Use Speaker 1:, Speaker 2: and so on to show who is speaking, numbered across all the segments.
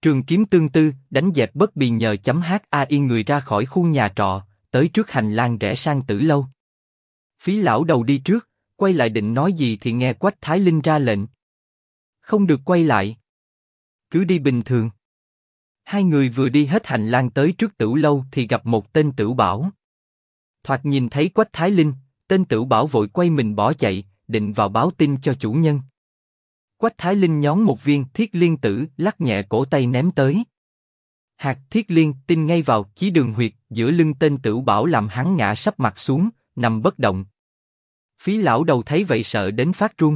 Speaker 1: Trường kiếm tương tư, đánh dẹp bất bì nhờ .hai người ra khỏi khu nhà trọ, tới trước hành lang rẽ sang Tử lâu. Phí lão đầu đi trước, quay lại định nói gì thì nghe Quách Thái Linh ra lệnh. Không được quay lại. Cứ đi bình thường. Hai người vừa đi hết hành lang tới trước Tửu lâu thì gặp một tên Tửu Bảo. Thoạt nhìn thấy Quách Thái Linh, tên Tửu Bảo vội quay mình bỏ chạy, định vào báo tin cho chủ nhân. Quách Thái Linh nhón một viên thiết liên tử, lắc nhẹ cổ tay ném tới. Hạt thiết liên tin ngay vào chí đường huyệt giữa lưng tên Tửu Bảo làm hắn ngã sấp mặt xuống, nằm bất động. Phí lão đầu thấy vậy sợ đến phát run.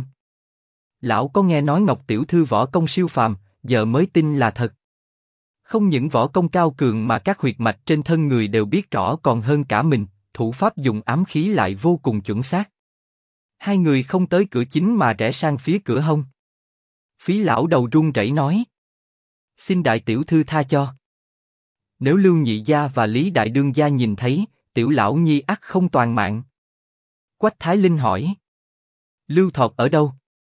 Speaker 1: Lão có nghe nói Ngọc tiểu thư võ công siêu phàm, giờ mới tin là thật. Không những võ công cao cường mà các huyệt mạch trên thân người đều biết rõ còn hơn cả mình, thủ pháp dùng ám khí lại vô cùng chuẩn xác. Hai người không tới cửa chính mà rẽ sang phía cửa hông. Phí lão đầu run rẩy nói: xin đại tiểu thư tha cho. Nếu Lưu nhị gia và Lý đại đương gia nhìn thấy, tiểu lão nhi ắt không toàn mạng. Quách Thái Linh hỏi: Lưu Thọt ở đâu?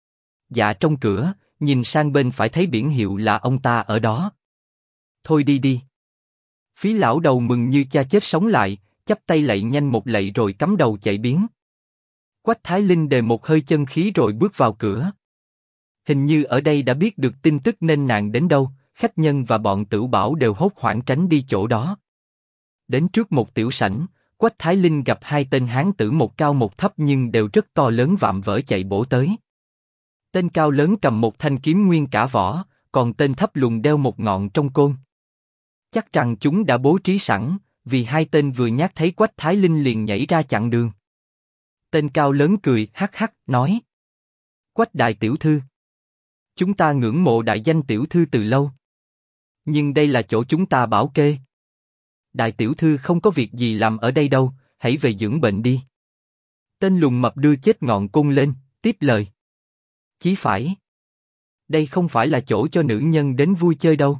Speaker 1: Dạ trong cửa, nhìn sang bên phải thấy biển hiệu là ông ta ở đó. Thôi đi đi. Phí lão đầu mừng như cha chết sống lại, chắp tay lạy nhanh một lạy rồi cắm đầu chạy biến. Quách Thái Linh đề một hơi chân khí rồi bước vào cửa. Hình như ở đây đã biết được tin tức nên nàng đến đâu, khách nhân và bọn Tửu Bảo đều hốt hoảng tránh đi chỗ đó. Đến trước một tiểu sảnh, Quách Thái Linh gặp hai tên hán tử một cao một thấp nhưng đều rất to lớn vạm vỡ chạy bổ tới. Tên cao lớn cầm một thanh kiếm nguyên cả vỏ, còn tên thấp lùn đeo một ngọn trong côn. Chắc rằng chúng đã bố trí sẵn, vì hai tên vừa nhát thấy Quách Thái Linh liền nhảy ra chặn đường. Tên cao lớn cười hắc hắc nói: Quách đại tiểu thư, chúng ta ngưỡng mộ đại danh tiểu thư từ lâu, nhưng đây là chỗ chúng ta bảo kê. Đại tiểu thư không có việc gì làm ở đây đâu, hãy về dưỡng bệnh đi. Tên lùn mập đưa chết ngọn côn lên, tiếp lời: Chí phải, đây không phải là chỗ cho nữ nhân đến vui chơi đâu.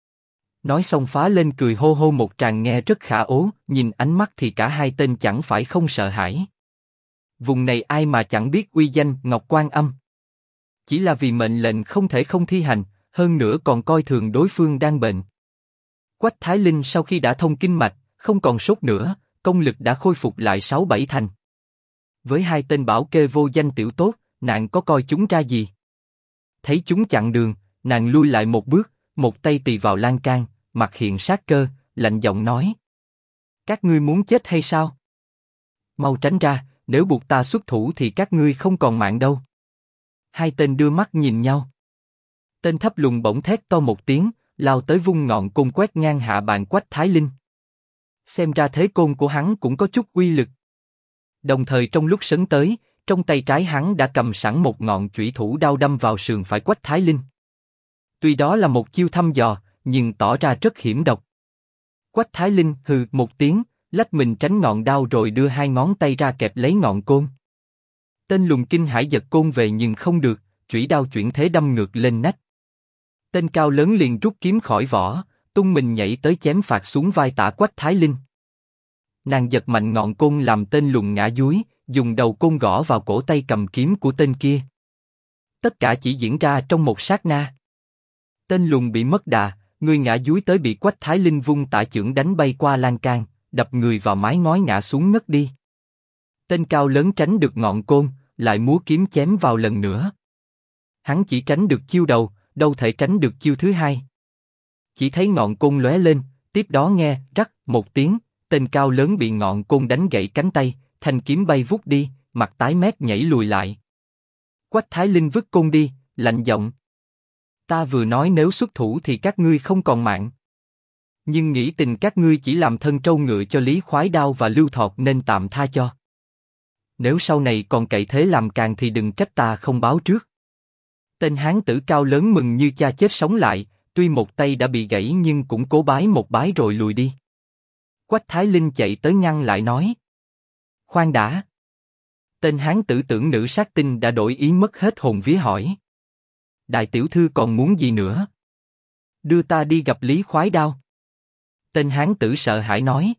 Speaker 1: Nói xong phá lên cười hô hô một tràng nghe rất khả ố, nhìn ánh mắt thì cả hai tên chẳng phải không sợ hãi. Vùng này ai mà chẳng biết uy danh Ngọc Quan Âm. Chỉ là vì mệnh lệnh không thể không thi hành, hơn nữa còn coi thường đối phương đang bệnh. Quách Thái Linh sau khi đã thông kinh mạch, không còn sốt nữa, công lực đã khôi phục lại 6-7 thành. Với hai tên bảo kê vô danh tiểu tốt, nàng có coi chúng ra gì? Thấy chúng chặn đường, nàng lui lại một bước, một tay tì vào lan can, mặt hiện sát cơ, lạnh giọng nói: Các ngươi muốn chết hay sao? Mau tránh ra, nếu buộc ta xuất thủ thì các ngươi không còn mạng đâu. Hai tên đưa mắt nhìn nhau. Tên thấp lùn bỗng thét to một tiếng, lao tới vung ngọn côn quét ngang hạ bàn Quách Thái Linh. Xem ra thế côn của hắn cũng có chút uy lực. Đồng thời trong lúc sấn tới, trong tay trái hắn đã cầm sẵn một ngọn chủy thủ đao đâm vào sườn phải Quách Thái Linh. Tuy đó là một chiêu thăm dò, nhưng tỏ ra rất hiểm độc. Quách Thái Linh hừ một tiếng, lách mình tránh ngọn đao rồi đưa hai ngón tay ra kẹp lấy ngọn côn. Tên lùn kinh hãi giật côn về nhưng không được, chủy đao chuyển thế đâm ngược lên nách. Tên cao lớn liền rút kiếm khỏi vỏ, tung mình nhảy tới chém phạt xuống vai tả Quách Thái Linh. Nàng giật mạnh ngọn côn làm tên lùn ngã dúi, dùng đầu côn gõ vào cổ tay cầm kiếm của tên kia. Tất cả chỉ diễn ra trong một sát na. Tên lùn bị mất đà, người ngã dúi tới bị Quách Thái Linh vung tả chưởng đánh bay qua lan can, đập người vào mái ngói ngã xuống ngất đi. Tên cao lớn tránh được ngọn côn, lại múa kiếm chém vào lần nữa. Hắn chỉ tránh được chiêu đầu, đâu thể tránh được chiêu thứ hai. Chỉ thấy ngọn côn lóe lên, tiếp đó nghe rắc một tiếng, tên cao lớn bị ngọn côn đánh gãy cánh tay, thanh kiếm bay vút đi, mặt tái mét nhảy lùi lại. Quách Thái Linh vứt côn đi, lạnh giọng: Ta vừa nói nếu xuất thủ thì các ngươi không còn mạng. Nhưng nghĩ tình các ngươi chỉ làm thân trâu ngựa cho Lý Khoái Đao và Lưu Thọt nên tạm tha cho. Nếu sau này còn cậy thế làm càng thì đừng trách ta không báo trước. Tên hán tử cao lớn mừng như cha chết sống lại, tuy một tay đã bị gãy nhưng cũng cố bái một bái rồi lùi đi. Quách Thái Linh chạy tới ngăn lại nói: Khoan đã. Tên hán tử tưởng nữ sát tinh đã đổi ý mất hết hồn vía hỏi: Đại tiểu thư còn muốn gì nữa? Đưa ta đi gặp Lý Khoái Đao. Tên hán tử sợ hãi nói: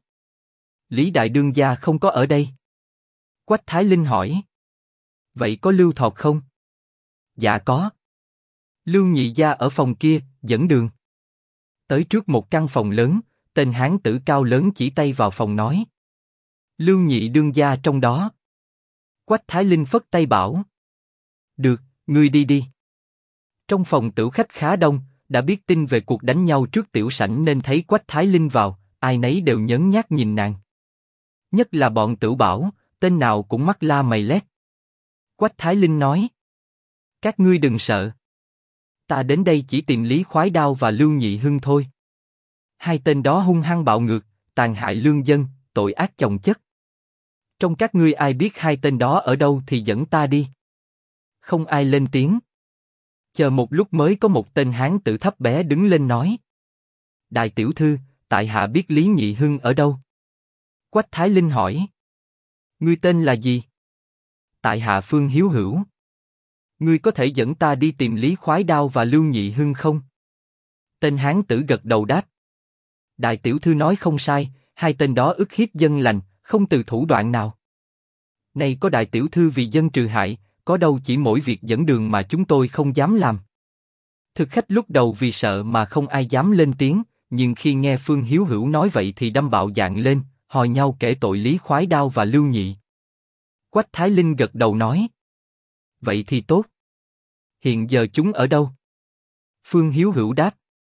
Speaker 1: Lý đại đương gia không có ở đây. Quách Thái Linh hỏi: Vậy có Lưu Thọt không? Dạ có. Lưu nhị gia ở phòng kia, dẫn đường. Tới trước một căn phòng lớn, tên hán tử cao lớn chỉ tay vào phòng nói. Lưu nhị đương gia trong đó. Quách Thái Linh phất tay bảo. Được, ngươi đi đi. Trong phòng tửu khách khá đông, đã biết tin về cuộc đánh nhau trước tiểu sảnh nên thấy Quách Thái Linh vào, ai nấy đều nhớn nhác nhìn nàng. Nhất là bọn Tửu Bảo, tên nào cũng mắt la mày lét. Quách Thái Linh nói. Các ngươi đừng sợ. Ta đến đây chỉ tìm Lý Khoái Đao và Lưu Nhị Hưng thôi. Hai tên đó hung hăng bạo ngược, tàn hại lương dân, tội ác chồng chất. Trong các ngươi ai biết hai tên đó ở đâu thì dẫn ta đi. Không ai lên tiếng. Chờ một lúc mới có một tên hán tử thấp bé đứng lên nói. Đại tiểu thư, tại hạ biết Lý Nhị Hưng ở đâu. Quách Thái Linh hỏi. Ngươi tên là gì? Tại hạ Phương Hiếu Hữu. Ngươi có thể dẫn ta đi tìm Lý Khoái Đao và Lưu Nhị Hưng không? Tên hán tử gật đầu đáp. Đại tiểu thư nói không sai, hai tên đó ức hiếp dân lành, không từ thủ đoạn nào. Này có đại tiểu thư vì dân trừ hại, có đâu chỉ mỗi việc dẫn đường mà chúng tôi không dám làm. Thực khách lúc đầu vì sợ mà không ai dám lên tiếng, nhưng khi nghe Phương Hiếu Hữu nói vậy thì đâm bạo dạn lên, hò nhau kể tội Lý Khoái Đao và Lưu Nhị. Quách Thái Linh gật đầu nói. Vậy thì tốt. Hiện giờ chúng ở đâu? Phương Hiếu Hữu đáp.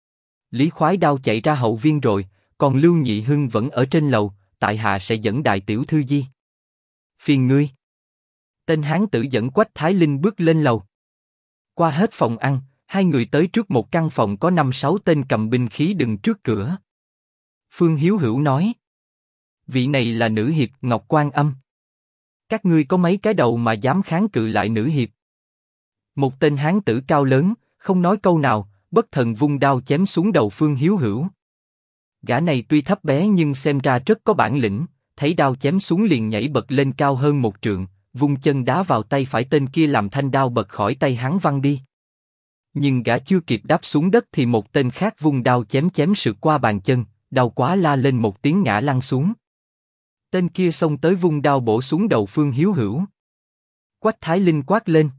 Speaker 1: Lý Khoái Đao chạy ra hậu viên rồi, còn Lưu Nhị Hưng vẫn ở trên lầu, tại hạ sẽ dẫn đại tiểu thư đi. Phiền ngươi. Tên hán tử dẫn Quách Thái Linh bước lên lầu. Qua hết phòng ăn, hai người tới trước một căn phòng có 5-6 tên cầm binh khí đứng trước cửa. Phương Hiếu Hữu nói. Vị này là nữ hiệp Ngọc Quan Âm. Các ngươi có mấy cái đầu mà dám kháng cự lại nữ hiệp? Một tên hán tử cao lớn, không nói câu nào, bất thần vung đao chém xuống đầu Phương Hiếu Hữu. Gã này tuy thấp bé nhưng xem ra rất có bản lĩnh, thấy đao chém xuống liền nhảy bật lên cao hơn một trượng, vung chân đá vào tay phải tên kia làm thanh đao bật khỏi tay hắn văng đi. Nhưng gã chưa kịp đáp xuống đất thì một tên khác vung đao chém sượt qua bàn chân, đau quá la lên một tiếng ngã lăn xuống. Tên kia xông tới vung đao bổ xuống đầu Phương Hiếu Hữu. Quách Thái Linh quát lên.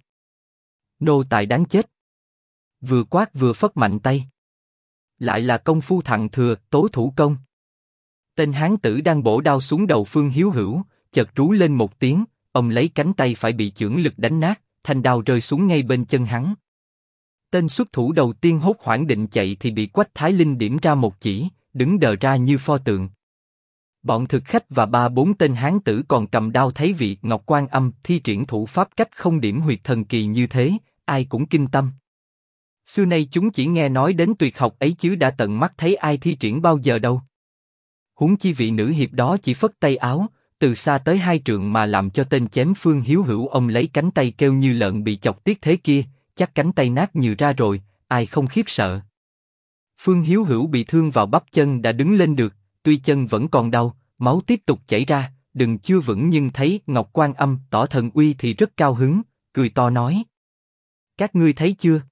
Speaker 1: Nô tài đáng chết. Vừa quát vừa phất mạnh tay. Lại là công phu thặng thừa, tố thủ công. Tên hán tử đang bổ đao xuống đầu Phương Hiếu Hữu, chợt rú lên một tiếng, ông lấy cánh tay phải bị chưởng lực đánh nát, thanh đao rơi xuống ngay bên chân hắn. Tên xuất thủ đầu tiên hốt hoảng định chạy thì bị Quách Thái Linh điểm ra một chỉ, đứng đờ ra như pho tượng. Bọn thực khách và 3-4 tên hán tử còn cầm đao thấy vị Ngọc Quan Âm thi triển thủ pháp cách không điểm huyệt thần kỳ như thế, ai cũng kinh tâm. Xưa nay chúng chỉ nghe nói đến tuyệt học ấy chứ đã tận mắt thấy ai thi triển bao giờ đâu. Huống chi vị nữ hiệp đó chỉ phất tay áo, từ xa tới 2 trượng mà làm cho tên chém Phương Hiếu Hữu ông lấy cánh tay kêu như lợn bị chọc tiết thế kia, chắc cánh tay nát nhừ ra rồi, ai không khiếp sợ. Phương Hiếu Hữu bị thương vào bắp chân đã đứng lên được, tuy chân vẫn còn đau, máu tiếp tục chảy ra, đừng chưa vững nhưng thấy Ngọc Quan Âm tỏ thần uy thì rất cao hứng, cười to nói. Các ngươi thấy chưa?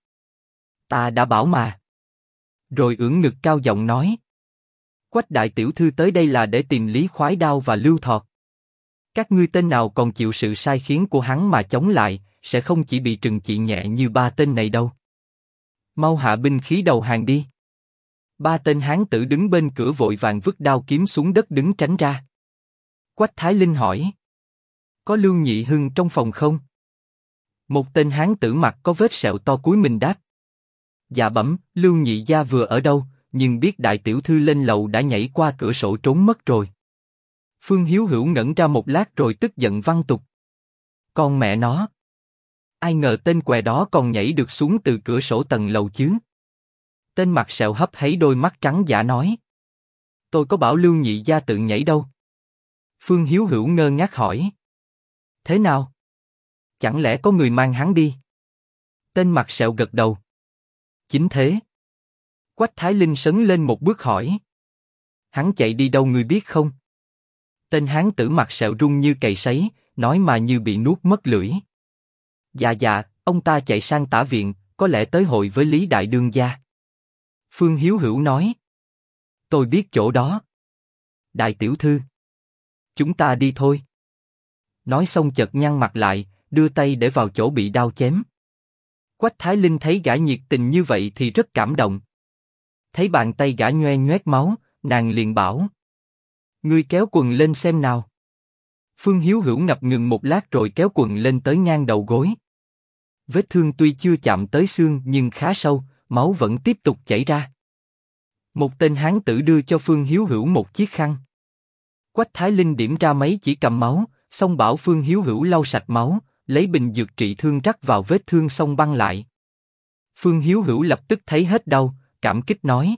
Speaker 1: Ta đã bảo mà. Rồi ưỡn ngực cao giọng nói. Quách đại tiểu thư tới đây là để tìm Lý Khoái Đao và Lưu Thọt. Các ngươi tên nào còn chịu sự sai khiến của hắn mà chống lại, sẽ không chỉ bị trừng trị nhẹ như 3 tên này đâu. Mau hạ binh khí đầu hàng đi. 3 tên hán tử đứng bên cửa vội vàng vứt đao kiếm xuống đất đứng tránh ra. Quách Thái Linh hỏi. Có Lưu Nhị Hưng trong phòng không? Một tên hán tử mặt có vết sẹo to cúi mình đáp. Dạ bẩm, Lưu Nhị gia vừa ở đâu, nhưng biết đại tiểu thư lên lầu đã nhảy qua cửa sổ trốn mất rồi. Phương Hiếu Hữu ngẩn ra một lát rồi tức giận văng tục. Con mẹ nó! Ai ngờ tên què đó còn nhảy được xuống từ cửa sổ tầng lầu chứ? Tên mặt sẹo hấp háy đôi mắt trắng dã nói. Tôi có bảo Lưu Nhị gia tự nhảy đâu. Phương Hiếu Hữu ngơ ngác hỏi. Thế nào? Chẳng lẽ có người mang hắn đi? Tên mặt sẹo gật đầu. Chính thế. Quách Thái Linh sấn lên một bước hỏi. Hắn chạy đi đâu ngươi biết không? Tên hán tử mặt sẹo run như cày sấy, nói mà như bị nuốt mất lưỡi. Dạ, ông ta chạy sang Tả Viện, có lẽ tới hội với Lý Đại Đương gia. Phương Hiếu Hữu nói. Tôi biết chỗ đó. Đại tiểu thư. Chúng ta đi thôi. Nói xong chợt nhăn mặt lại, đưa tay để vào chỗ bị đao chém. Quách Thái Linh thấy gã nhiệt tình như vậy thì rất cảm động. Thấy bàn tay gã nhoe nhoét máu, nàng liền bảo: ngươi kéo quần lên xem nào. Phương Hiếu Hữu ngập ngừng một lát rồi kéo quần lên tới ngang đầu gối. Vết thương tuy chưa chạm tới xương nhưng khá sâu, máu vẫn tiếp tục chảy ra. Một tên hán tử đưa cho Phương Hiếu Hữu một chiếc khăn. Quách Thái Linh điểm ra mấy chỉ cầm máu, xong bảo Phương Hiếu Hữu lau sạch máu, lấy bình dược trị thương rắc vào vết thương xong băng lại. Phương Hiếu Hữu lập tức thấy hết đau, cảm kích nói: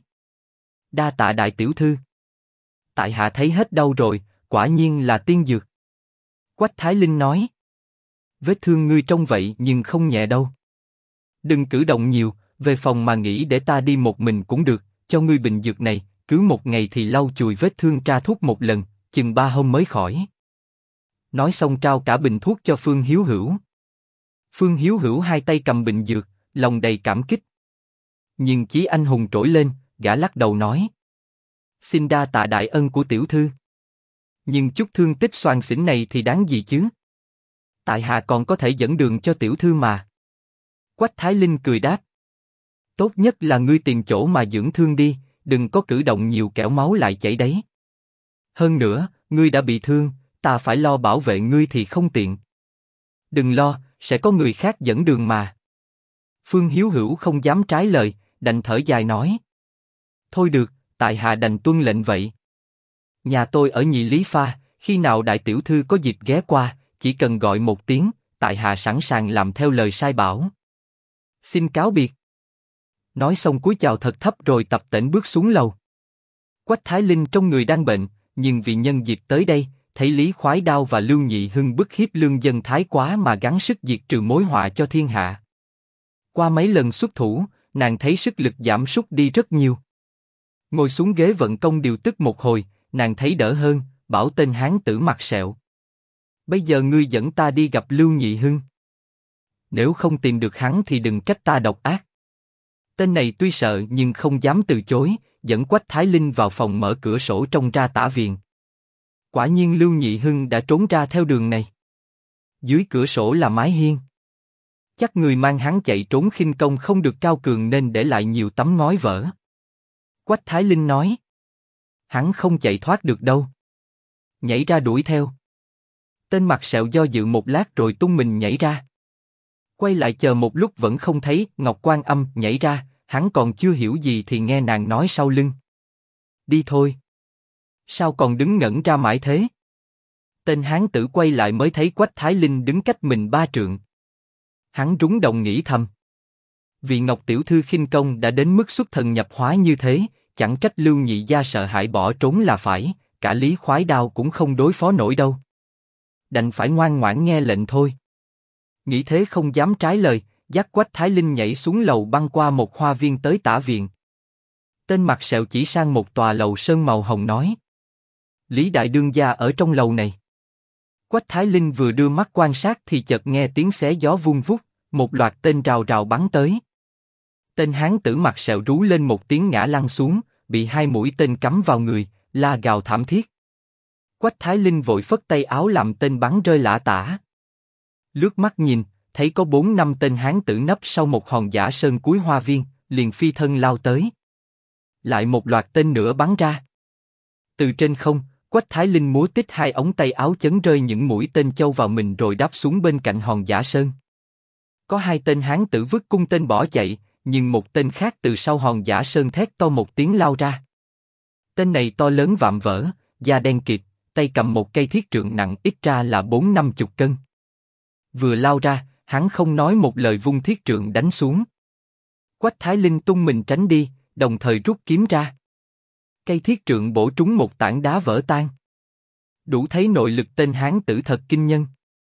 Speaker 1: đa tạ đại tiểu thư. Tại hạ thấy hết đau rồi, quả nhiên là tiên dược. Quách Thái Linh nói: vết thương ngươi trông vậy nhưng không nhẹ đâu. Đừng cử động nhiều, về phòng mà nghỉ để ta đi một mình cũng được, cho ngươi bình dược này, cứ một ngày thì lau chùi vết thương tra thuốc một lần, chừng 3 hôm mới khỏi. Nói xong trao cả bình thuốc cho Phương Hiếu Hữu. Phương Hiếu Hữu hai tay cầm bình dược, lòng đầy cảm kích. Nhưng chí anh hùng trỗi lên, gã lắc đầu nói: xin đa tạ đại ân của tiểu thư. Nhưng chút thương tích xoàn xỉn này thì đáng gì chứ? Tại hạ còn có thể dẫn đường cho tiểu thư mà. Quách Thái Linh cười đáp: tốt nhất là ngươi tìm chỗ mà dưỡng thương đi, đừng có cử động nhiều kẻo máu lại chảy đấy. Hơn nữa, ngươi đã bị thương, ta phải lo bảo vệ ngươi thì không tiện. Đừng lo, sẽ có người khác dẫn đường mà. Phương Hiếu Hữu không dám trái lời, đành thở dài nói: thôi được, tại hạ đành tuân lệnh vậy. Nhà tôi ở Nhị Lý Pha, khi nào đại tiểu thư có dịp ghé qua, chỉ cần gọi một tiếng, tại hạ sẵn sàng làm theo lời sai bảo. Xin cáo biệt. Nói xong cúi chào thật thấp rồi tập tễnh bước xuống lầu. Quách Thái Linh trong người đang bệnh, nhưng vì nhân dịp tới đây, thấy Lý Khoái Đao và Lưu Nhị Hưng bức hiếp lương dân thái quá mà gắng sức diệt trừ mối họa cho thiên hạ. Qua mấy lần xuất thủ, nàng thấy sức lực giảm sút đi rất nhiều. Ngồi xuống ghế vận công điều tức một hồi, nàng thấy đỡ hơn, bảo tên hán tử mặt sẹo: bây giờ ngươi dẫn ta đi gặp Lưu Nhị Hưng. Nếu không tìm được hắn thì đừng trách ta độc ác. Tên này tuy sợ nhưng không dám từ chối, dẫn Quách Thái Linh vào phòng mở cửa sổ trông ra tả viện. Quả nhiên Lưu Nhị Hưng đã trốn ra theo đường này. Dưới cửa sổ là mái hiên. Chắc người mang hắn chạy trốn khinh công không được cao cường nên để lại nhiều tấm ngói vỡ. Quách Thái Linh nói: hắn không chạy thoát được đâu. Nhảy ra đuổi theo. Tên mặt sẹo do dự một lát rồi tung mình nhảy ra. Quay lại chờ một lúc vẫn không thấy Ngọc Quan Âm nhảy ra, hắn còn chưa hiểu gì thì nghe nàng nói sau lưng: đi thôi. Sao còn đứng ngẩn ra mãi thế? Tên hán tử quay lại mới thấy Quách Thái Linh đứng cách mình 3 trượng. Hắn rúng động nghĩ thầm: vì Ngọc tiểu thư khinh công đã đến mức xuất thần nhập hóa như thế, chẳng trách Lưu Nhị gia sợ hãi bỏ trốn là phải, cả Lý Khoái Đao cũng không đối phó nổi đâu. Đành phải ngoan ngoãn nghe lệnh thôi. Nghĩ thế không dám trái lời, dắt Quách Thái Linh nhảy xuống lầu băng qua một hoa viên tới tả viện. Tên mặt sẹo chỉ sang một tòa lầu sơn màu hồng nói: Lý đại đương gia ở trong lầu này. Quách Thái Linh vừa đưa mắt quan sát thì chợt nghe tiếng xé gió vun vút, một loạt tên rào rào bắn tới. Tên hán tử mặt sẹo rú lên một tiếng ngã lăn xuống, bị 2 mũi tên cắm vào người, la gào thảm thiết. Quách Thái Linh vội phất tay áo làm tên bắn rơi lả tả. Lướt mắt nhìn, thấy có 4-5 tên hán tử nấp sau một hòn giả sơn cuối hoa viên, liền phi thân lao tới. Lại một loạt tên nữa bắn ra. Từ trên không, Quách Thái Linh múa tít 2 ống tay áo chấn rơi những mũi tên châu vào mình rồi đáp xuống bên cạnh hòn giả sơn. Có 2 tên hán tử vứt cung tên bỏ chạy, nhưng một tên khác từ sau hòn giả sơn thét to một tiếng lao ra. Tên này to lớn vạm vỡ, da đen kịt, tay cầm một cây thiết trượng nặng ít ra là 4-50 cân. Vừa lao ra, hắn không nói một lời vung thiết trượng đánh xuống. Quách Thái Linh tung mình tránh đi, đồng thời rút kiếm ra. Cây thiết trượng bổ trúng một tảng đá vỡ tan. Đủ thấy nội lực tên hán tử thật kinh nhân.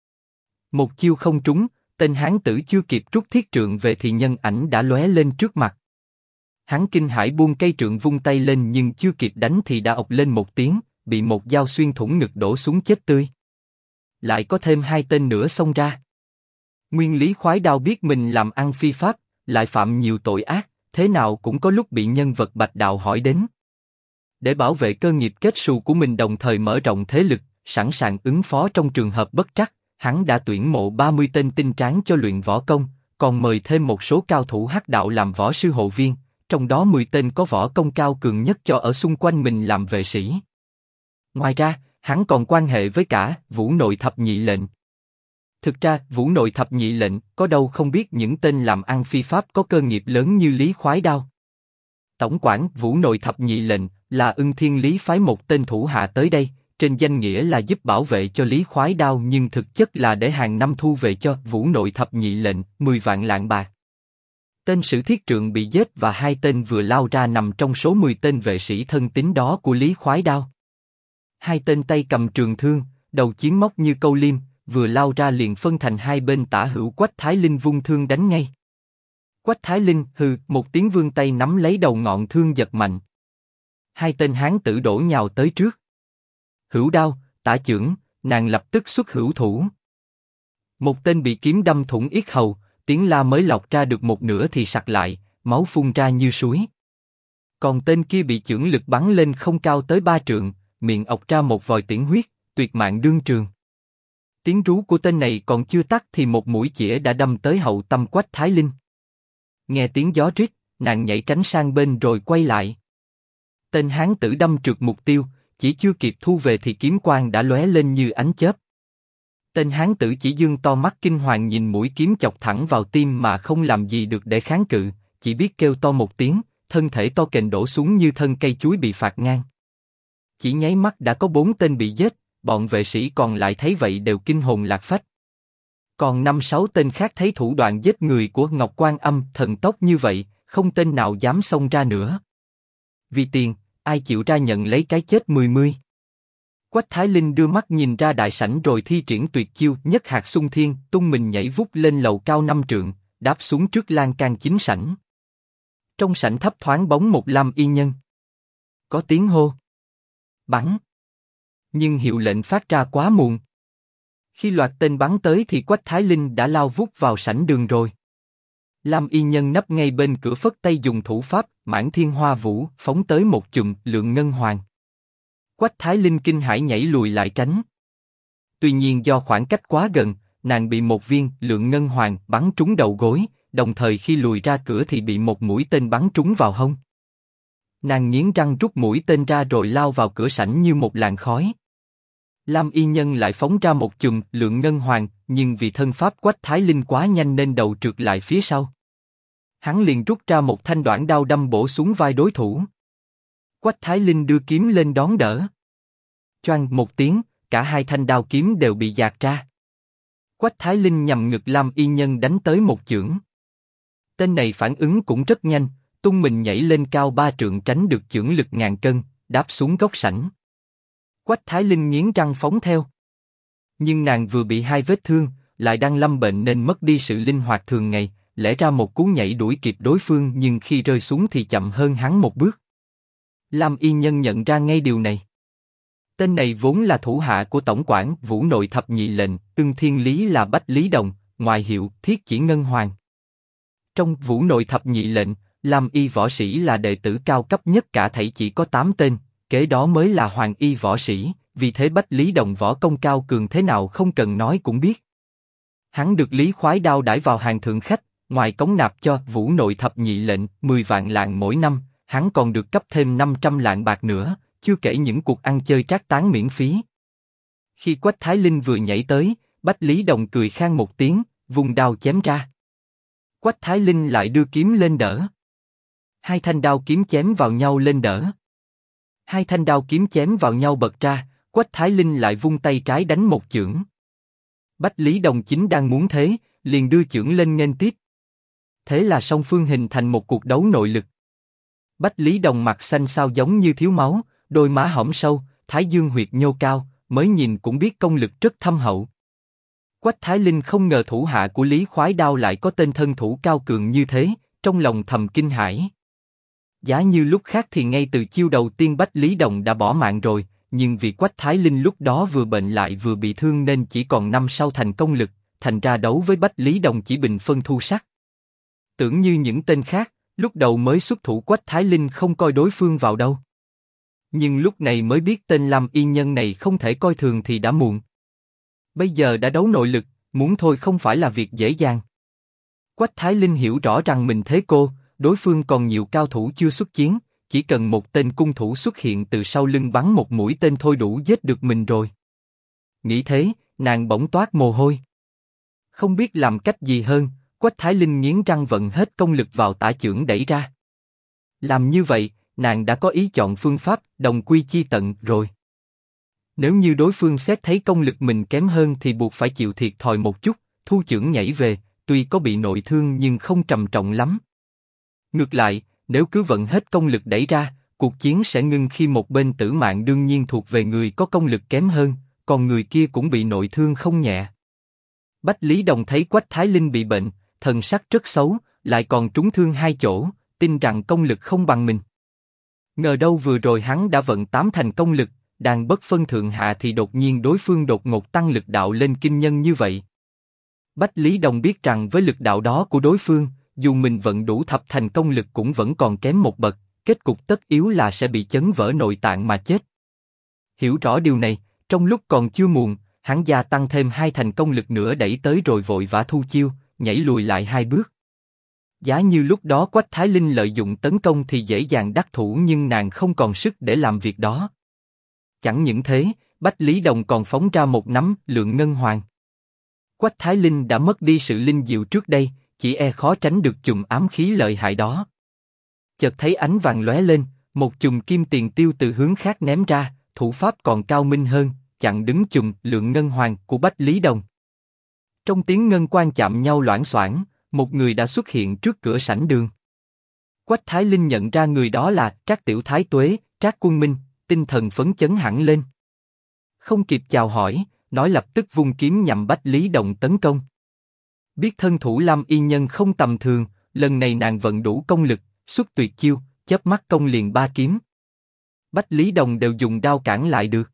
Speaker 1: Một chiêu không trúng, tên hán tử chưa kịp rút thiết trượng về thì nhân ảnh đã lóe lên trước mặt. Hắn kinh hãi buông cây trượng vung tay lên nhưng chưa kịp đánh thì đã ộc lên một tiếng, bị một dao xuyên thủng ngực đổ xuống chết tươi. Lại có thêm 2 tên nữa xông ra. Nguyên Lý Khoái Đao biết mình làm ăn phi pháp, lại phạm nhiều tội ác, thế nào cũng có lúc bị nhân vật bạch đạo hỏi đến. Để bảo vệ cơ nghiệp kết xù của mình đồng thời mở rộng thế lực, sẵn sàng ứng phó trong trường hợp bất trắc, hắn đã tuyển mộ 30 tên tinh tráng cho luyện võ công, còn mời thêm một số cao thủ hắc đạo làm võ sư hộ viên. trong đó 10 tên có võ công cao cường nhất cho ở xung quanh mình làm vệ sĩ. Ngoài ra, hắn còn quan hệ với cả Vũ Nội Thập Nhị Lệnh. Thực ra, Vũ Nội Thập Nhị Lệnh có đâu không biết những tên làm ăn phi pháp có cơ nghiệp lớn như Lý Khoái Đao. Tổng quản Vũ Nội Thập Nhị Lệnh là Ưng Thiên Lý phái một tên thủ hạ tới đây, trên danh nghĩa là giúp bảo vệ cho Lý Khoái Đao nhưng thực chất là để hàng năm thu về cho Vũ Nội Thập Nhị Lệnh 10 vạn lạng bạc. Tên Sử Thiết Trượng bị giết và 2 tên vừa lao ra nằm trong số 10 tên vệ sĩ thân tín đó của Lý Khoái Đao. 2 tên tay cầm trường thương, đầu chiến móc như câu liêm, vừa lao ra liền phân thành 2 bên tả hữu Quách Thái Linh vung thương đánh ngay. Quách Thái Linh hừ một tiếng vươn tay nắm lấy đầu ngọn thương giật mạnh. 2 tên hán tử đổ nhào tới trước. Hữu đao, tả chưởng, nàng lập tức xuất hữu thủ. Một tên bị kiếm đâm thủng yết hầu, tiếng la mới lọc ra được một nửa thì sặc lại, máu phun ra như suối. Còn tên kia bị chưởng lực bắn lên không cao tới 3 trượng, miệng ọc ra một vòi tiễn huyết, tuyệt mạng đương trường. Tiếng rú của tên này còn chưa tắt thì một mũi chĩa đã đâm tới hậu tâm Quách Thái Linh. Nghe tiếng gió rít, nàng nhảy tránh sang bên rồi quay lại. Tên hán tử đâm trượt mục tiêu, chỉ chưa kịp thu về thì kiếm quang đã lóe lên như ánh chớp. Tên hán tử chỉ dương to mắt kinh hoàng nhìn mũi kiếm chọc thẳng vào tim mà không làm gì được để kháng cự, chỉ biết kêu to một tiếng, thân thể to kềnh đổ xuống như thân cây chuối bị phạt ngang. Chỉ nháy mắt đã có 4 tên bị giết, bọn vệ sĩ còn lại thấy vậy đều kinh hồn lạc phách. Còn 5-6 tên khác thấy thủ đoạn giết người của Ngọc Quan Âm thần tốc như vậy, không tên nào dám xông ra nữa. Vì tiền, ai chịu ra nhận lấy cái chết 10. Quách Thái Linh đưa mắt nhìn ra đại sảnh rồi thi triển tuyệt chiêu nhất hạt xung thiên, tung mình nhảy vút lên lầu cao 5 trượng, đáp xuống trước lan can chính sảnh. Trong sảnh thấp thoáng bóng một lam y nhân. Có tiếng hô. Bắn. Nhưng hiệu lệnh phát ra quá muộn. Khi loạt tên bắn tới thì Quách Thái Linh đã lao vút vào sảnh đường rồi. Lam y nhân nấp ngay bên cửa phất tay dùng thủ pháp Mãn Thiên Hoa Vũ phóng tới một chùm Lượng Ngân Hoàng. Quách Thái Linh kinh hãi nhảy lùi lại tránh. Tuy nhiên do khoảng cách quá gần, nàng bị một viên Lượng Ngân Hoàng bắn trúng đầu gối, đồng thời khi lùi ra cửa thì bị một mũi tên bắn trúng vào hông. Nàng nghiến răng rút mũi tên ra rồi lao vào cửa sảnh như một làn khói. Lam y nhân lại phóng ra một chùm Lượng Ngân Hoàng, nhưng vì thân pháp Quách Thái Linh quá nhanh nên đầu trượt lại phía sau. Hắn liền rút ra một thanh đoạn đao đâm bổ xuống vai đối thủ. Quách Thái Linh đưa kiếm lên đón đỡ. Choang một tiếng, cả 2 thanh đao kiếm đều bị dạt ra. Quách Thái Linh nhằm ngực Lam y nhân đánh tới một chưởng. Tên này phản ứng cũng rất nhanh, tung mình nhảy lên cao 3 trượng tránh được chưởng lực ngàn cân, đáp xuống góc sảnh. Quách Thái Linh nghiến răng phóng theo. Nhưng nàng vừa bị 2 vết thương, lại đang lâm bệnh nên mất đi sự linh hoạt thường ngày, lẽ ra một cú nhảy đuổi kịp đối phương nhưng khi rơi xuống thì chậm hơn hắn một bước. Lam y nhân nhận ra ngay điều này. Tên này vốn là thủ hạ của tổng quản Vũ Nội Thập Nhị Lệnh, Ưng Thiên Lý là Bách Lý Đồng, ngoại hiệu Thiết Chỉ Ngân Hoàng. Trong Vũ Nội Thập Nhị Lệnh, Lam y võ sĩ là đệ tử cao cấp nhất cả thảy chỉ có 8 tên, kế đó mới là Hoàng y võ sĩ, vì thế Bách Lý Đồng võ công cao cường thế nào không cần nói cũng biết. Hắn được Lý Khoái Đao đãi vào hàng thượng khách, ngoài cống nạp cho Vũ Nội Thập Nhị Lệnh 10 vạn lạng mỗi năm, hắn còn được cấp thêm 500 lạng bạc nữa, chưa kể những cuộc ăn chơi trác tán miễn phí. Khi Quách Thái Linh vừa nhảy tới, Bách Lý Đồng cười khan một tiếng, vùng đao chém ra. Quách Thái Linh lại đưa kiếm lên đỡ. 2 thanh đao kiếm chém vào nhau lên đỡ. 2 thanh đao kiếm chém vào nhau bật ra, Quách Thái Linh lại vung tay trái đánh một chưởng. Bách Lý Đồng chính đang muốn thế, liền đưa chưởng lên nghênh tiếp. Thế là song phương hình thành một cuộc đấu nội lực. Bách Lý Đồng mặt xanh xao giống như thiếu máu, đôi má hõm sâu, thái dương huyệt nhô cao, mới nhìn cũng biết công lực rất thâm hậu. Quách Thái Linh không ngờ thủ hạ của Lý Khoái Đao lại có tên thân thủ cao cường như thế, trong lòng thầm kinh hãi. Giá như lúc khác thì ngay từ chiêu đầu tiên Bách Lý Đồng đã bỏ mạng rồi, nhưng vì Quách Thái Linh lúc đó vừa bệnh lại vừa bị thương nên chỉ còn 5 sau thành công lực, thành ra đấu với Bách Lý Đồng chỉ bình phân thu sắc. Tưởng như những tên khác, lúc đầu mới xuất thủ Quách Thái Linh không coi đối phương vào đâu. Nhưng lúc này mới biết tên Lam y nhân này không thể coi thường thì đã muộn. Bây giờ đã đấu nội lực, muốn thôi không phải là việc dễ dàng. Quách Thái Linh hiểu rõ rằng mình thế cô, đối phương còn nhiều cao thủ chưa xuất chiến, chỉ cần một tên cung thủ xuất hiện từ sau lưng bắn một mũi tên thôi đủ giết được mình rồi. Nghĩ thế, nàng bỗng toát mồ hôi. Không biết làm cách gì hơn, Quách Thái Linh nghiến răng vận hết công lực vào tả chưởng đẩy ra. Làm như vậy, nàng đã có ý chọn phương pháp đồng quy chi tận rồi. Nếu như đối phương xét thấy công lực mình kém hơn thì buộc phải chịu thiệt thòi một chút, thu chưởng nhảy về, tuy có bị nội thương nhưng không trầm trọng lắm. Ngược lại, nếu cứ vận hết công lực đẩy ra, cuộc chiến sẽ ngưng khi một bên tử mạng đương nhiên thuộc về người có công lực kém hơn, còn người kia cũng bị nội thương không nhẹ. Bách Lý Đồng thấy Quách Thái Linh bị bệnh, thần sắc rất xấu, lại còn trúng thương hai chỗ, tin rằng công lực không bằng mình. Ngờ đâu vừa rồi hắn đã vận 8 thành công lực, đang bất phân thượng hạ thì đột nhiên đối phương đột ngột tăng lực đạo lên kinh nhân như vậy. Bách Lý Đồng biết rằng với lực đạo đó của đối phương, dù mình vận đủ thập thành công lực cũng vẫn còn kém một bậc, kết cục tất yếu là sẽ bị chấn vỡ nội tạng mà chết. Hiểu rõ điều này, trong lúc còn chưa muộn, hắn gia tăng thêm 2 thành công lực nữa đẩy tới rồi vội vã thu chiêu, nhảy lùi lại 2 bước. Giá như lúc đó Quách Thái Linh lợi dụng tấn công thì dễ dàng đắc thủ nhưng nàng không còn sức để làm việc đó. Chẳng những thế, Bách Lý Đồng còn phóng ra một nắm lượng ngân hoàng. Quách Thái Linh đã mất đi sự linh diệu trước đây, chỉ e khó tránh được chùm ám khí lợi hại đó. Chợt thấy ánh vàng lóe lên, một chùm kim tiền tiêu từ hướng khác ném ra, thủ pháp còn cao minh hơn, chặn đứng chùm lượng ngân hoàng của Bách Lý Đồng. Trong tiếng ngân quan chạm nhau loảng xoảng, một người đã xuất hiện trước cửa sảnh đường. Quách Thái Linh nhận ra người đó là Trác Tiểu Thái Tuế, Trác Quân Minh, tinh thần phấn chấn hẳn lên. Không kịp chào hỏi, nói lập tức vung kiếm nhằm Bách Lý Đồng tấn công. Biết thân thủ Lam Y Nhân không tầm thường, lần này nàng vận đủ công lực, xuất tuyệt chiêu, chớp mắt công liền 3 kiếm. Bách Lý Đồng đều dùng đao cản lại được.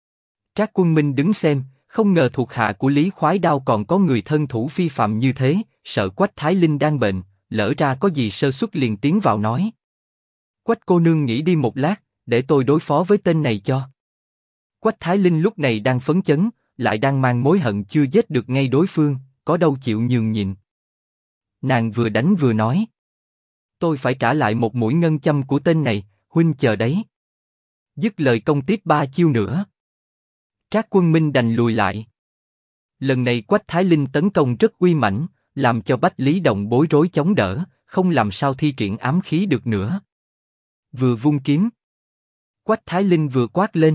Speaker 1: Trác Quân Minh đứng xem, không ngờ thuộc hạ của Lý Khoái Đao còn có người thân thủ phi phàm như thế, sợ Quách Thái Linh đang bệnh, lỡ ra có gì sơ suất liền tiến vào nói. Quách cô nương nghĩ đi một lát, để tôi đối phó với tên này cho. Quách Thái Linh lúc này đang phấn chấn, lại đang mang mối hận chưa giết được ngay đối phương, có đâu chịu nhường nhịn. Nàng vừa đánh vừa nói. Tôi phải trả lại một mũi ngân châm của tên này, huynh chờ đấy. Dứt lời công tiếp 3 chiêu nữa. Trác Quân Minh đành lùi lại. Lần này Quách Thái Linh tấn công rất uy mãnh, làm cho Bách Lý Đồng bối rối chống đỡ, không làm sao thi triển ám khí được nữa. Vừa vung kiếm, Quách Thái Linh vừa quát lên.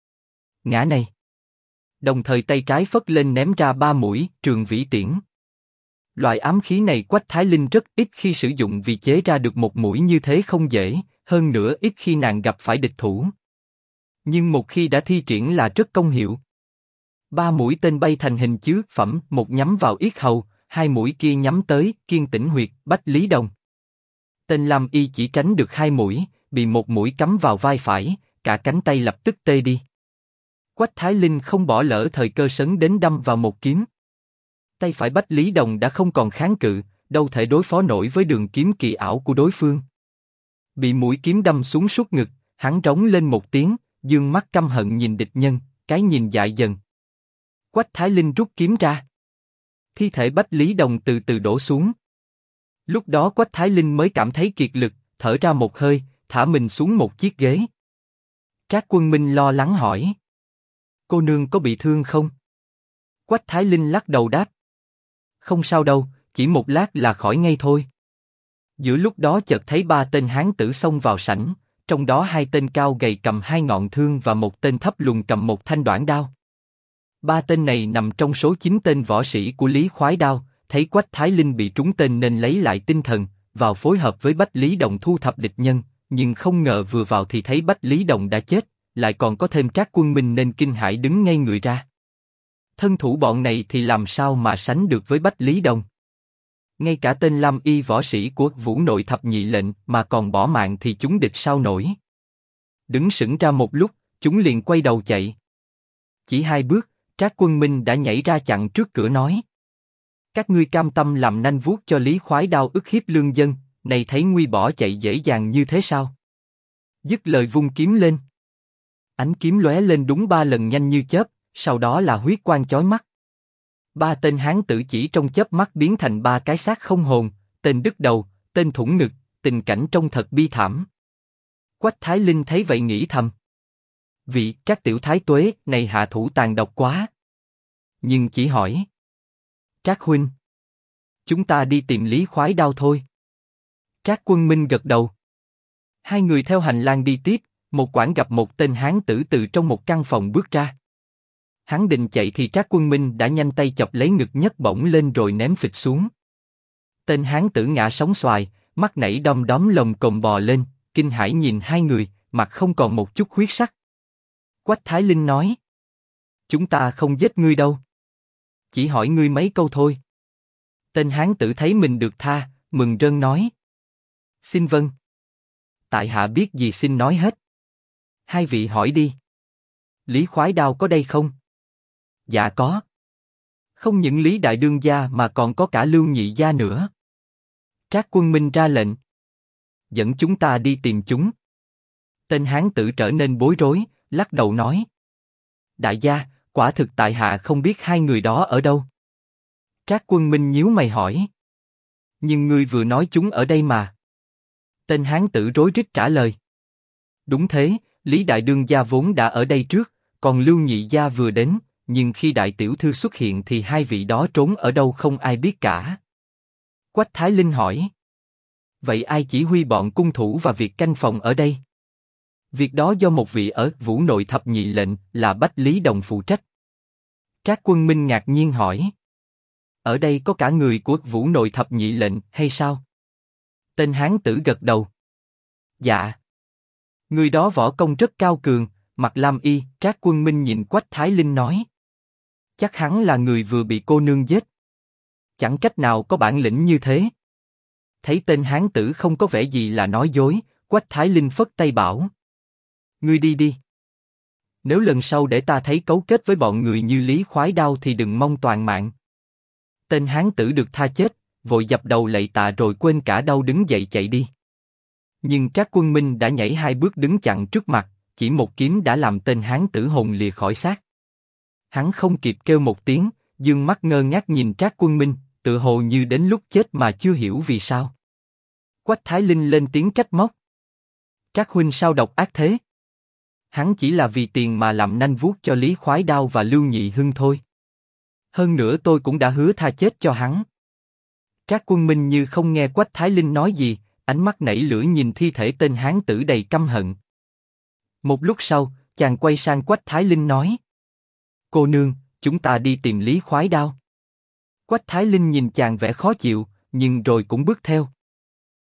Speaker 1: Ngã này. Đồng thời tay trái phất lên ném ra 3 mũi Trường Vĩ Tiễn. Loại ám khí này Quách Thái Linh rất ít khi sử dụng vì chế ra được một mũi như thế không dễ, hơn nữa ít khi nàng gặp phải địch thủ. Nhưng một khi đã thi triển là rất công hiệu. 3 mũi tên bay thành hình chữ phẩm, một nhắm vào yết hầu, 2 mũi kia nhắm tới Kiên Tĩnh huyệt Bách Lý Đồng. Tên Lam Y chỉ tránh được 2 mũi, bị một mũi cắm vào vai phải, cả cánh tay lập tức tê đi. Quách Thái Linh không bỏ lỡ thời cơ sấn đến đâm vào một kiếm. Tay phải Bách Lý Đồng đã không còn kháng cự, đâu thể đối phó nổi với đường kiếm kỳ ảo của đối phương. Bị mũi kiếm đâm xuống suốt ngực, hắn rống lên một tiếng, dương mắt căm hận nhìn địch nhân, cái nhìn dại dần. Quách Thái Linh rút kiếm ra. Thi thể Bách Lý Đồng từ từ đổ xuống. Lúc đó Quách Thái Linh mới cảm thấy kiệt lực, thở ra một hơi, thả mình xuống một chiếc ghế. Trác Quân Minh lo lắng hỏi. Cô nương có bị thương không? Quách Thái Linh lắc đầu đáp. Không sao đâu, chỉ một lát là khỏi ngay thôi. Giữa lúc đó chợt thấy 3 tên hán tử xông vào sảnh, trong đó 2 tên cao gầy cầm 2 ngọn thương và một tên thấp lùn cầm một thanh đoản đao. 3 tên này nằm trong số 9 tên võ sĩ của Lý Khoái Đao, thấy Quách Thái Linh bị trúng tên nên lấy lại tinh thần, vào phối hợp với Bách Lý Đồng thu thập địch nhân, nhưng không ngờ vừa vào thì thấy Bách Lý Đồng đã chết, lại còn có thêm Trác Quân Minh nên kinh hãi đứng ngay người ra. Thân thủ bọn này thì làm sao mà sánh được với Bách Lý Đồng? Ngay cả tên Lam Y võ sĩ của Vũ Nội Thập Nhị Lệnh mà còn bỏ mạng thì chúng địch sao nổi? Đứng sững ra một lúc, chúng liền quay đầu chạy. Chỉ 2 bước, Trác Quân Minh đã nhảy ra chặn trước cửa nói: các ngươi cam tâm làm nanh vuốt cho Lý Khoái Đao ức hiếp lương dân, này thấy nguy bỏ chạy dễ dàng như thế sao? Dứt lời vung kiếm lên. Ánh kiếm lóe lên đúng 3 lần nhanh như chớp, sau đó là huyết quang chói mắt. 3 tên hán tử chỉ trong chớp mắt biến thành 3 cái xác không hồn, tên đứt đầu, tên thủng ngực, tình cảnh trông thật bi thảm. Quách Thái Linh thấy vậy nghĩ thầm. Vị Trác tiểu thái tuế này hạ thủ tàn độc quá. Nhưng chỉ hỏi. Trác huynh. Chúng ta đi tìm Lý Khoái Đao thôi. Trác Quân Minh gật đầu. Hai người theo hành lang đi tiếp, một quãng gặp một tên hán tử từ trong một căn phòng bước ra. Hắn định chạy thì Trác Quân Minh đã nhanh tay chọc lấy ngực nhấc bổng lên rồi ném phịch xuống. Tên hán tử ngã sóng xoài, mắt nảy đom đóm lồng cồm bò lên, kinh hãi nhìn hai người, mặt không còn một chút huyết sắc. Quách Thái Linh nói: Chúng ta không giết ngươi đâu. Chỉ hỏi ngươi mấy câu thôi. Tên hán tử thấy mình được tha, mừng rơn nói: Xin vâng. Tại hạ biết gì xin nói hết. Hai vị hỏi đi. Lý Khoái Đao có đây không? Dạ có. Không những Lý Đại Đương gia mà còn có cả Lưu Nhị gia nữa. Trác Quân Minh ra lệnh. Dẫn chúng ta đi tìm chúng. Tên hán tử trở nên bối rối, lắc đầu nói: Đại gia, quả thực tại hạ không biết hai người đó ở đâu. Trác Quân Minh nhíu mày hỏi: Nhưng ngươi vừa nói chúng ở đây mà. Tên hán tử rối rít trả lời: Đúng thế, Lý Đại Đương gia vốn đã ở đây trước, còn Lưu Nhị gia vừa đến, nhưng khi đại tiểu thư xuất hiện thì hai vị đó trốn ở đâu không ai biết cả. Quách Thái Linh hỏi: Vậy ai chỉ huy bọn cung thủ và việc canh phòng ở đây? Việc đó do một vị ở Vũ Nội Thập Nhị lệnh là Bách Lý Đồng phụ trách. Trác Quân Minh ngạc nhiên hỏi: Ở đây có cả người của Vũ Nội Thập Nhị lệnh hay sao? Tên hán tử gật đầu. Dạ. Người đó võ công rất cao cường, mặc lam y. Trác Quân Minh nhìn Quách Thái Linh nói: Chắc hắn là người vừa bị cô nương giết. Chẳng cách nào có bản lĩnh như thế. Thấy tên hán tử không có vẻ gì là nói dối, Quách Thái Linh phất tay bảo: Ngươi đi đi. Nếu lần sau để ta thấy cấu kết với bọn người như Lý Khoái Đao thì đừng mong toàn mạng. Tên hán tử được tha chết, vội dập đầu lạy tạ rồi quên cả đau đứng dậy chạy đi. Nhưng Trác Quân Minh đã nhảy hai bước đứng chặn trước mặt, chỉ một kiếm đã làm tên hán tử hồn lìa khỏi xác. Hắn không kịp kêu một tiếng, dương mắt ngơ ngác nhìn Trác Quân Minh, tự hồ như đến lúc chết mà chưa hiểu vì sao. Quách Thái Linh lên tiếng trách móc: Trác huynh sao độc ác thế? Hắn chỉ là vì tiền mà làm nanh vuốt cho Lý Khoái Đao và Lưu Nhị Hưng thôi. Hơn nữa tôi cũng đã hứa tha chết cho hắn. Trác Quân Minh như không nghe Quách Thái Linh nói gì, ánh mắt nảy lửa nhìn thi thể tên hán tử đầy căm hận. Một lúc sau, chàng quay sang Quách Thái Linh nói: Cô nương, chúng ta đi tìm Lý Khoái Đao. Quách Thái Linh nhìn chàng vẻ khó chịu, nhưng rồi cũng bước theo,